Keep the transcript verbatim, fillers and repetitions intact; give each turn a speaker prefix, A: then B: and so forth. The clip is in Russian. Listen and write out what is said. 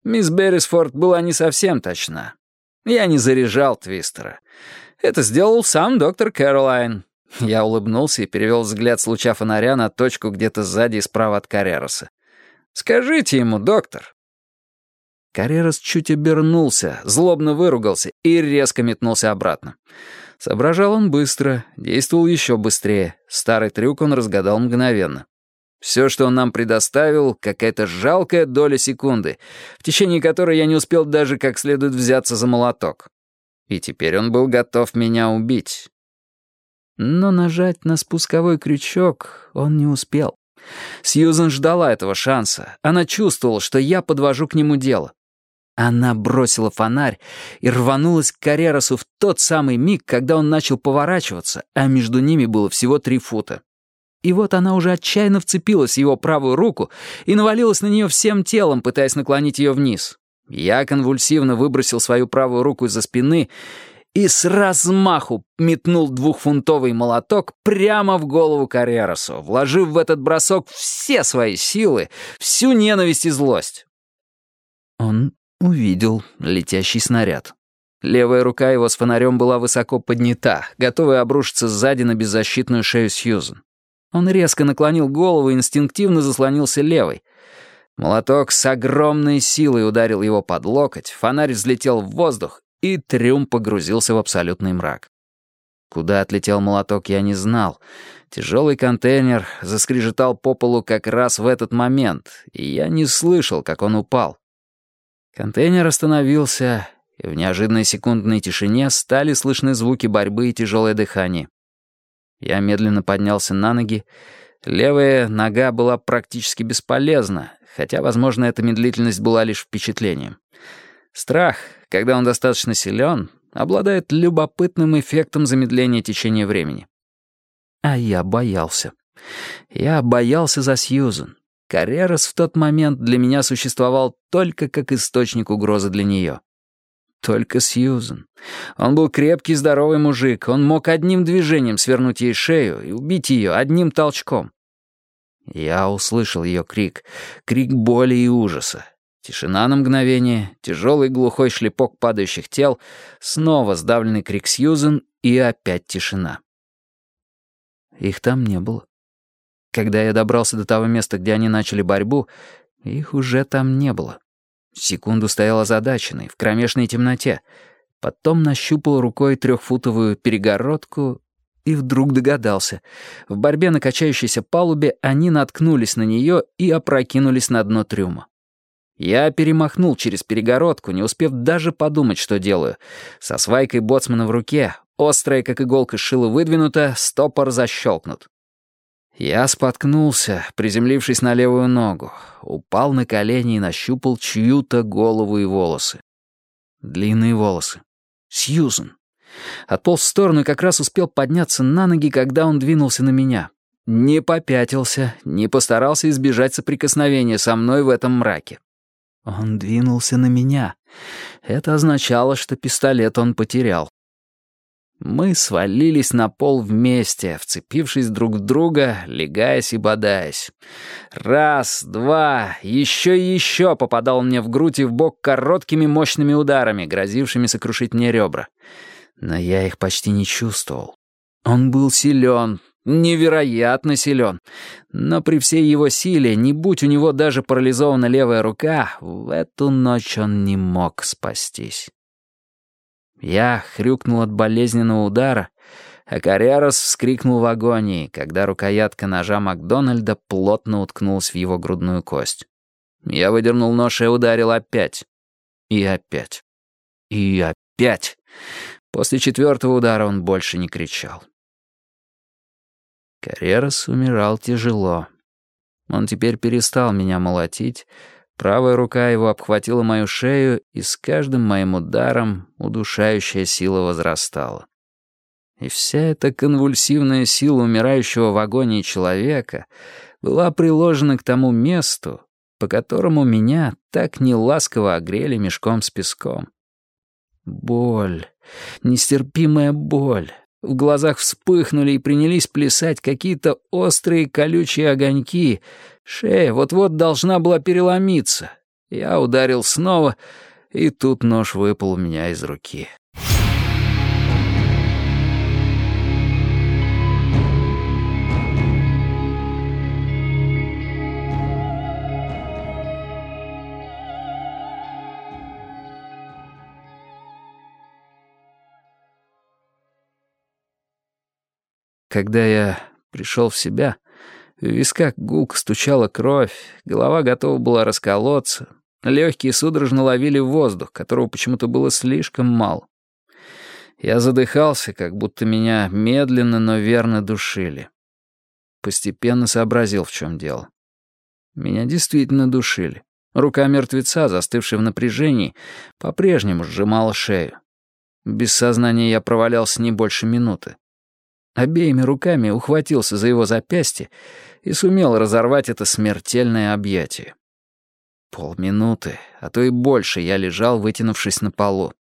A: Мисс Беррисфорд была не совсем точна. Я не заряжал твистера. Это сделал сам доктор Кэролайн. Я улыбнулся и перевел взгляд с луча фонаря на точку где-то сзади и справа от Каррероса. «Скажите ему, доктор». Каррерос чуть обернулся, злобно выругался и резко метнулся обратно. Соображал он быстро, действовал еще быстрее. Старый трюк он разгадал мгновенно. Все, что он нам предоставил, какая-то жалкая доля секунды, в течение которой я не успел даже как следует взяться за молоток. И теперь он был готов меня убить. Но нажать на спусковой крючок он не успел. Сьюзен ждала этого шанса. Она чувствовала, что я подвожу к нему дело. Она бросила фонарь и рванулась к Карреросу в тот самый миг, когда он начал поворачиваться, а между ними было всего три фута. И вот она уже отчаянно вцепилась в его правую руку и навалилась на нее всем телом, пытаясь наклонить ее вниз. Я конвульсивно выбросил свою правую руку из-за спины и с размаху метнул двухфунтовый молоток прямо в голову Карреросу, вложив в этот бросок все свои силы, всю ненависть и злость. Он увидел летящий снаряд. Левая рука его с фонарем была высоко поднята, готовая обрушиться сзади на беззащитную шею Сьюзен. Он резко наклонил голову и инстинктивно заслонился левой. Молоток с огромной силой ударил его под локоть, фонарь взлетел в воздух, и трюм погрузился в абсолютный мрак. Куда отлетел молоток, я не знал. Тяжелый контейнер заскрежетал по полу как раз в этот момент, и я не слышал, как он упал. Контейнер остановился, и в неожиданной секундной тишине стали слышны звуки борьбы и тяжелое дыхание. Я медленно поднялся на ноги. Левая нога была практически бесполезна, хотя, возможно, эта медлительность была лишь впечатлением. Страх, когда он достаточно силен, обладает любопытным эффектом замедления течения времени. А я боялся. Я боялся за Сьюзен. Каррерос в тот момент для меня существовал только как источник угрозы для нее. Только Сьюзен. Он был крепкий, здоровый мужик. Он мог одним движением свернуть ей шею и убить ее одним толчком. Я услышал ее крик. Крик боли и ужаса. Тишина на мгновение, тяжелый глухой шлепок падающих тел, снова сдавленный крик Сьюзен и опять тишина. Их там не было. Когда я добрался до того места, где они начали борьбу, их уже там не было. Секунду стоял озадаченный, в кромешной темноте. Потом нащупал рукой трехфутовую перегородку и вдруг догадался. В борьбе на качающейся палубе они наткнулись на нее и опрокинулись на дно трюма. Я перемахнул через перегородку, не успев даже подумать, что делаю. Со свайкой боцмана в руке, острая, как иголка, шило выдвинуто, стопор защелкнут. Я споткнулся, приземлившись на левую ногу, упал на колени и нащупал чью-то голову и волосы. Длинные волосы. Сьюзен. Отполз в сторону и как раз успел подняться на ноги, когда он двинулся на меня. Не попятился, не постарался избежать соприкосновения со мной в этом мраке. Он двинулся на меня. Это означало, что пистолет он потерял. Мы свалились на пол вместе, вцепившись друг в друга, легаясь и бодаясь. Раз, два, еще и еще попадал он мне в грудь и в бок короткими мощными ударами, грозившими сокрушить мне ребра. Но я их почти не чувствовал. Он был силен, невероятно силен. Но при всей его силе, не будь у него даже парализована левая рука, в эту ночь он не мог спастись. Я хрюкнул от болезненного удара, а Каррерос вскрикнул в агонии, когда рукоятка ножа Макдональда плотно уткнулась в его грудную кость. Я выдернул нож и ударил опять. И опять. И опять. После четвертого удара он больше не кричал. Каррерос умирал тяжело. Он теперь перестал меня молотить. Правая рука его обхватила мою шею, и с каждым моим ударом удушающая сила возрастала. И вся эта конвульсивная сила умирающего в агонии человека была приложена к тому месту, по которому меня так неласково огрели мешком с песком. Боль, нестерпимая боль. В глазах вспыхнули и принялись плясать какие-то острые колючие огоньки. Шея вот-вот должна была переломиться. Я ударил снова, и тут нож выпал у меня из руки. Когда я пришел в себя, в висках гулко стучала кровь, голова готова была расколоться, легкие судорожно ловили воздух, которого почему-то было слишком мало. Я задыхался, как будто меня медленно, но верно душили. Постепенно сообразил, в чем дело. Меня действительно душили. Рука мертвеца, застывшая в напряжении, по-прежнему сжимала шею. Без сознания я провалялся не больше минуты. Обеими руками ухватился за его запястье и сумел разорвать это смертельное объятие. Полминуты, а то и больше я лежал, вытянувшись на полу.